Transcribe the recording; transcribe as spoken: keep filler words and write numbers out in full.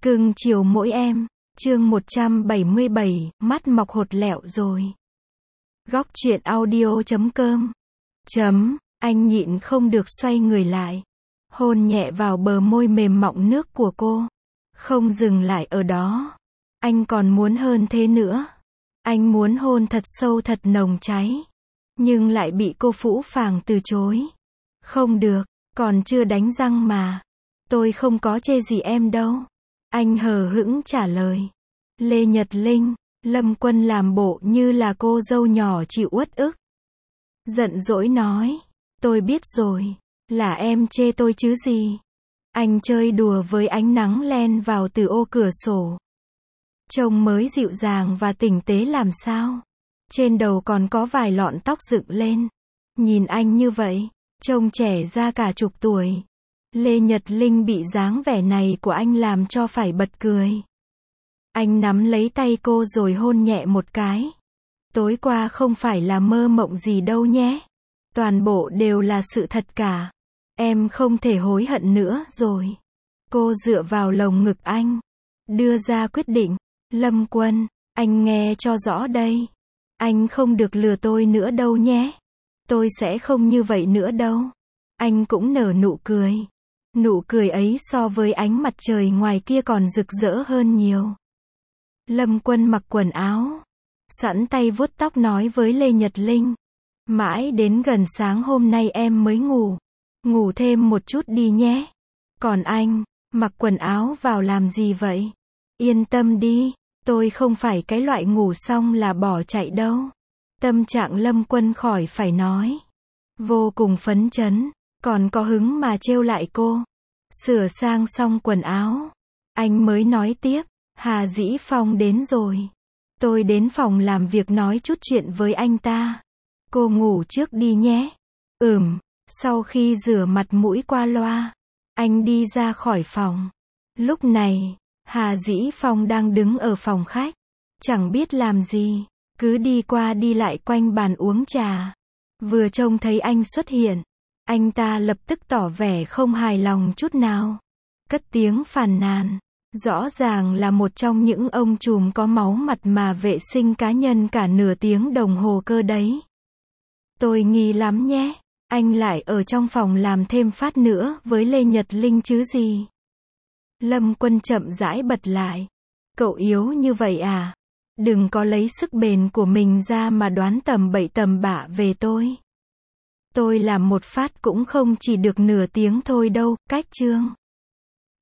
Cưng chiều mỗi em. Chương một trăm bảy mươi bảy, mắt mọc hột lẹo rồi. Góc truyện audio chấm com. Chấm, anh nhịn không được xoay người lại. Hôn nhẹ vào bờ môi mềm mọng nước của cô. Không dừng lại ở đó. Anh còn muốn hơn thế nữa. Anh muốn hôn thật sâu thật nồng cháy. Nhưng lại bị cô phũ phàng từ chối. Không được, còn chưa đánh răng mà. Tôi không có chê gì em đâu. Anh hờ hững trả lời. Lê Nhật Linh, Lâm Quân làm bộ như là cô dâu nhỏ chịu uất ức. Giận dỗi nói. Tôi biết rồi. Là em chê tôi chứ gì. Anh chơi đùa với ánh nắng len vào từ ô cửa sổ. Trông mới dịu dàng và tinh tế làm sao. Trên đầu còn có vài lọn tóc dựng lên. Nhìn anh như vậy, trông trẻ ra cả chục tuổi. Lê Nhật Linh bị dáng vẻ này của anh làm cho phải bật cười. Anh nắm lấy tay cô rồi hôn nhẹ một cái. Tối qua không phải là mơ mộng gì đâu nhé. Toàn bộ đều là sự thật cả. Em không thể hối hận nữa rồi. Cô dựa vào lồng ngực anh. Đưa ra quyết định. Lâm Quân, anh nghe cho rõ đây. Anh không được lừa tôi nữa đâu nhé. Tôi sẽ không như vậy nữa đâu. Anh cũng nở nụ cười. Nụ cười ấy so với ánh mặt trời ngoài kia còn rực rỡ hơn nhiều. Lâm Quân mặc quần áo. Sẵn tay vuốt tóc nói với Lê Nhật Linh. Mãi đến gần sáng hôm nay em mới ngủ. Ngủ thêm một chút đi nhé. Còn anh, mặc quần áo vào làm gì vậy? Yên tâm đi, tôi không phải cái loại ngủ xong là bỏ chạy đâu. Tâm trạng Lâm Quân khỏi phải nói. Vô cùng phấn chấn, còn có hứng mà trêu lại cô. Sửa sang xong quần áo. Anh mới nói tiếp, Hà Dĩ Phong đến rồi. Tôi đến phòng làm việc nói chút chuyện với anh ta. Cô ngủ trước đi nhé. Ừm, sau khi rửa mặt mũi qua loa, anh đi ra khỏi phòng. Lúc này, Hà Dĩ Phong đang đứng ở phòng khách. Chẳng biết làm gì, cứ đi qua đi lại quanh bàn uống trà. Vừa trông thấy anh xuất hiện, anh ta lập tức tỏ vẻ không hài lòng chút nào. Cất tiếng phàn nàn. Rõ ràng là một trong những ông trùm có máu mặt mà vệ sinh cá nhân cả nửa tiếng đồng hồ cơ đấy. Tôi nghi lắm nhé. Anh lại ở trong phòng làm thêm phát nữa với Lê Nhật Linh chứ gì. Lâm Quân chậm rãi bật lại. Cậu yếu như vậy à? Đừng có lấy sức bền của mình ra mà đoán tầm bậy tầm bạ về tôi. Tôi làm một phát cũng không chỉ được nửa tiếng thôi đâu, cách chương.